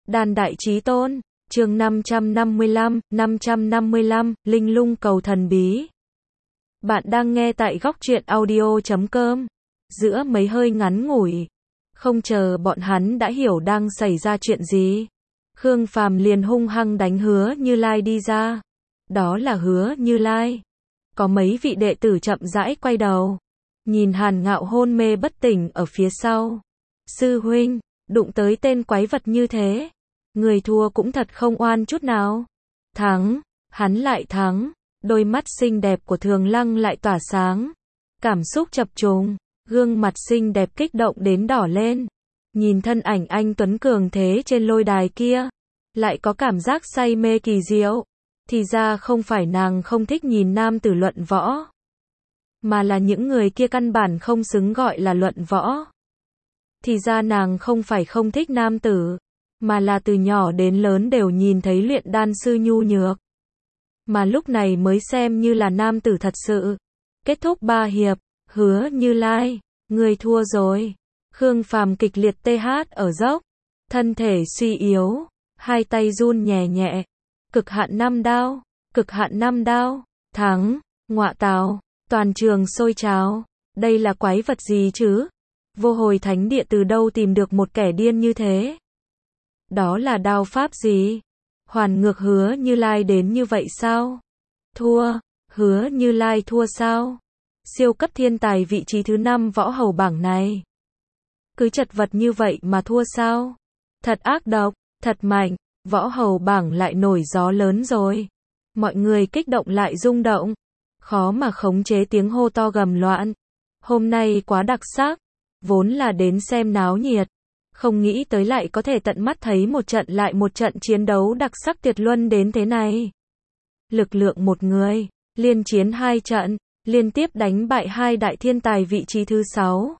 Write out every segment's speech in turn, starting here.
Đàn Đại Chí Tôn, chương 555, Linh Lung Cầu Thần Bí. Bạn đang nghe tại góc truyện audio.com. Giữa mấy hơi ngắn ngủi, không chờ bọn hắn đã hiểu đang xảy ra chuyện gì, Khương Phàm liền hung hăng đánh Hứa Như Lai đi ra. Đó là Hứa Như Lai. Có mấy vị đệ tử chậm rãi quay đầu, nhìn Hàn Ngạo hôn mê bất tỉnh ở phía sau. Sư huynh, đụng tới tên quái vật như thế, người thua cũng thật không oan chút nào. Thắng, hắn lại thắng. Đôi mắt xinh đẹp của Thường Lăng lại tỏa sáng, cảm xúc chập trùng, gương mặt xinh đẹp kích động đến đỏ lên. Nhìn thân ảnh anh tuấn cường thế trên lôi đài kia, lại có cảm giác say mê kỳ diệu. Thì ra không phải nàng không thích nhìn nam tử luận võ, mà là những người kia căn bản không xứng gọi là luận võ. Thì ra nàng không phải không thích nam tử, mà là từ nhỏ đến lớn đều nhìn thấy luyện đan sư nhu nhược, mà lúc này mới xem như là nam tử thật sự. Kết thúc 3 hiệp, Hứa Như Lai, người thua rồi. Khương Phàm kịch liệt tê hát ở dốc, thân thể suy yếu, hai tay run nhẹ nhẹ. Cực hạn 5 đao, cực hạn 5 đao, thắng, ngọa tào, toàn trường sôi trào. Đây là quái vật gì chứ? Vô Hồi Thánh Địa từ đâu tìm được một kẻ điên như thế? Đó là đao pháp gì? Hoàn ngược Hứa Như Lai đến như vậy sao? Thua, Hứa Như Lai thua sao? Siêu cấp thiên tài vị trí thứ 5 võ hầu bảng này, cứ chật vật như vậy mà thua sao? Thật ác độc, thật mạnh. Võ hầu bảng lại nổi gió lớn rồi. Mọi người kích động lại rung động, khó mà khống chế tiếng hô to gầm loạn. Hôm nay quá đặc sắc, vốn là đến xem náo nhiệt, không nghĩ tới lại có thể tận mắt thấy một trận lại một trận chiến đấu đặc sắc tuyệt luân đến thế này. Lực lượng một người, liên chiến 2 trận, liên tiếp đánh bại 2 đại thiên tài vị trí thứ 6,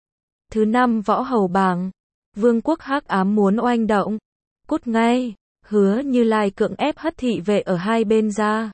thứ 5 võ hầu bảng. Vương quốc Hắc Ám muốn oanh động. Cút ngay. Hứa Như Lai cưỡng ép hất thị vệ ở hai bên ra,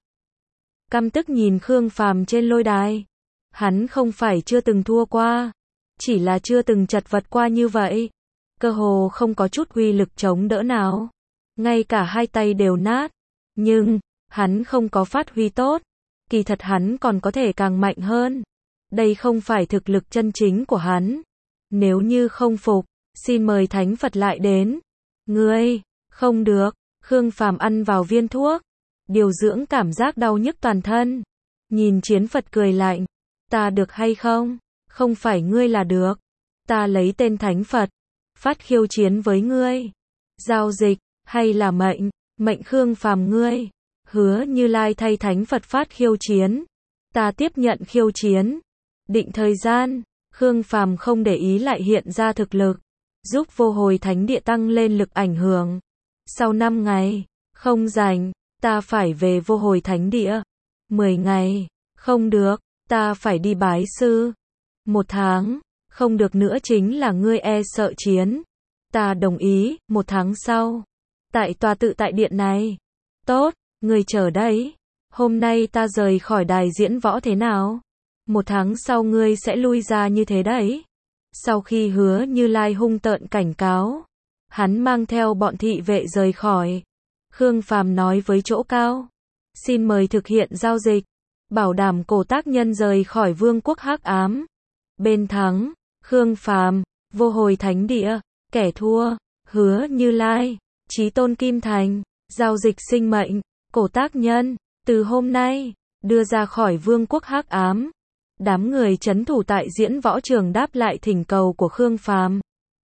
căm tức nhìn Khương Phàm trên lôi đài. Hắn không phải chưa từng thua qua, chỉ là chưa từng chật vật qua như vậy. Cơ hồ không có chút uy lực chống đỡ nào, ngay cả hai tay đều nát. Nhưng hắn không có phát huy tốt, kỳ thật hắn còn có thể càng mạnh hơn. Đây không phải thực lực chân chính của hắn. Nếu như không phục, xin mời Thánh Phật lại đến. Ngươi, không được. Khương Phàm ăn vào viên thuốc, điều dưỡng cảm giác đau nhức toàn thân. Nhìn Chiến Phật cười lạnh, ta được hay không? Không phải ngươi là được. Ta lấy tên Thánh Phật, phát khiêu chiến với ngươi. Giao dịch, hay là mệnh? Mệnh Khương Phàm ngươi. Hứa Như Lai thay Thánh Phật phát khiêu chiến. Ta tiếp nhận khiêu chiến. Định thời gian, Khương Phàm không để ý lại hiện ra thực lực, giúp Vô Hồi Thánh Địa tăng lên lực ảnh hưởng. Sau 5 ngày, không rảnh, ta phải về Vô Hồi Thánh Địa. 10 ngày, không được, ta phải đi bái sư. 1 tháng, không được nữa chính là ngươi e sợ chiến. Ta đồng ý. 1 tháng sau, tại tòa tự tại điện này. Tốt, ngươi chờ đấy. Hôm nay ta rời khỏi đài diễn võ thế nào? 1 tháng sau ngươi sẽ lui ra như thế đấy. Sau khi Hứa Như Lai hung tợn cảnh cáo, hắn mang theo bọn thị vệ rời khỏi. Khương Phàm nói với chỗ cao, xin mời thực hiện giao dịch, bảo đảm cổ tác nhân rời khỏi Vương quốc Hắc Ám. Bên thắng, Khương Phàm, Vô Hồi Thánh Địa. Kẻ thua, Hứa Như Lai, Chí Tôn Kim Thành. Giao dịch sinh mệnh, cổ tác nhân, từ hôm nay, đưa ra khỏi Vương quốc Hắc Ám. Đám người trấn thủ tại diễn võ trường đáp lại thỉnh cầu của Khương Phàm.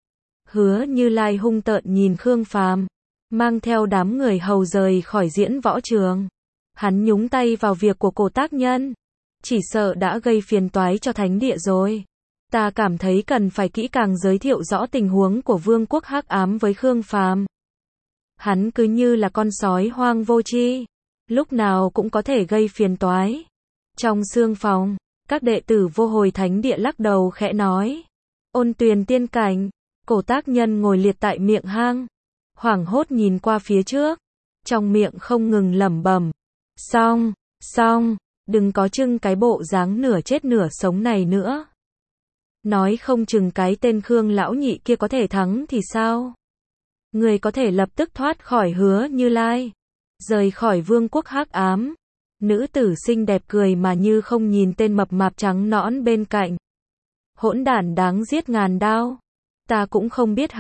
Hứa Như Lai hung tợn nhìn Khương Phàm, mang theo đám người hầu rời khỏi diễn võ trường. Hắn nhúng tay vào việc của cổ tác nhân, chỉ sợ đã gây phiền toái cho Thánh Địa rồi. Ta cảm thấy cần phải kỹ càng giới thiệu rõ tình huống của Vương quốc Hắc Ám với Khương Phàm. Hắn cứ như là con sói hoang vô tri, lúc nào cũng có thể gây phiền toái. Trong xương phòng, các đệ tử Vô Hồi Thánh Địa lắc đầu khẽ nói, Ôn Tuyền tiên cảnh. Cổ tác nhân ngồi liệt tại miệng hang, hoảng hốt nhìn qua phía trước, trong miệng không ngừng lẩm bẩm, xong, đừng có trưng cái bộ dáng nửa chết nửa sống này nữa. Nói không chừng cái tên Khương lão nhị kia có thể thắng thì sao? Ngươi có thể lập tức thoát khỏi Hứa Như Lai, rời khỏi vương quốc hắc ám. Nữ tử xinh đẹp cười mà như không nhìn tên mập mạp trắng nõn bên cạnh. Hỗn đản đáng giết ngàn đao. Ta cũng không biết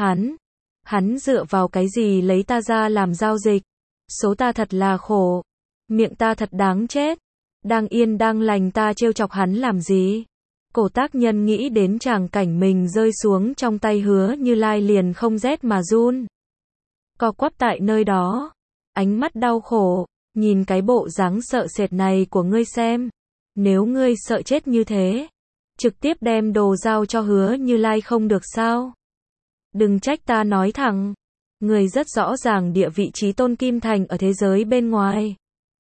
hắn dựa vào cái gì lấy ta ra làm giao dịch. Số ta thật là khổ. Miệng ta thật đáng chết. Đang yên đang lành ta trêu chọc hắn làm gì? Cổ tác nhân nghĩ đến tràng cảnh mình rơi xuống trong tay Hứa Như Lai liền không rét mà run. Co quắp tại nơi đó. Ánh mắt đau khổ. Nhìn cái bộ dáng sợ sệt này của ngươi xem. Nếu ngươi sợ chết như thế, trực tiếp đem đồ giao cho Hứa Như Lai không được sao? Đừng trách ta nói thẳng. Ngươi rất rõ ràng địa vị Chí Tôn Kim Thành ở thế giới bên ngoài.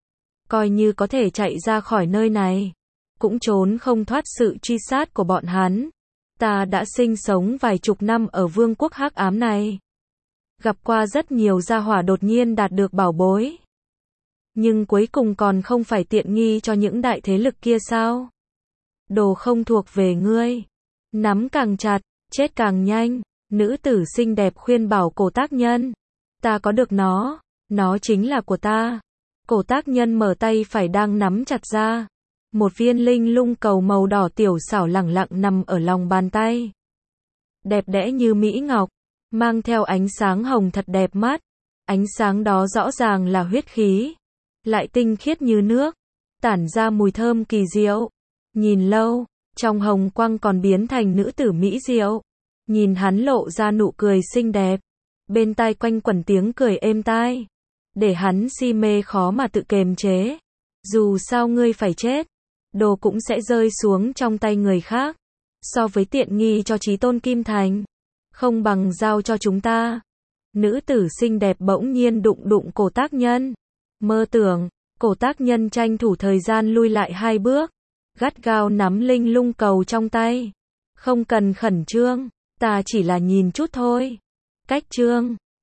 Coi như có thể chạy ra khỏi nơi này, cũng trốn không thoát sự truy sát của bọn hắn. Ta đã sinh sống vài chục năm ở vương quốc hắc ám này. Gặp qua rất nhiều gia hỏa đột nhiên đạt được bảo bối. Nhưng cuối cùng còn không phải tiện nghi cho những đại thế lực kia sao? Đồ không thuộc về ngươi. Nắm càng chặt, chết càng nhanh. Nữ tử xinh đẹp khuyên bảo cổ tác nhân. Ta có được nó chính là của ta. Cổ tác nhân mở tay phải đang nắm chặt ra. Một viên linh lung cầu màu đỏ tiểu xảo lẳng lặng nằm ở lòng bàn tay. Đẹp đẽ như mỹ ngọc, mang theo ánh sáng hồng thật đẹp mắt. Ánh sáng đó rõ ràng là huyết khí, lại tinh khiết như nước, tản ra mùi thơm kỳ diệu. Nhìn lâu, trong hồng quang còn biến thành nữ tử mỹ diệu. Nhìn hắn lộ ra nụ cười xinh đẹp, bên tai quanh quẩn tiếng cười êm tai, để hắn si mê khó mà tự kiềm chế. Dù sao ngươi phải chết, đồ cũng sẽ rơi xuống trong tay người khác. So với tiện nghi cho Chí Tôn Kim Thành, không bằng giao cho chúng ta. Nữ tử xinh đẹp bỗng nhiên đụng cổ tác nhân. Mơ tưởng, cổ tác nhân tranh thủ thời gian lui lại 2 bước, gắt gao nắm linh lung cầu trong tay. Không cần khẩn trương, ta chỉ là nhìn chút thôi. Cách trương.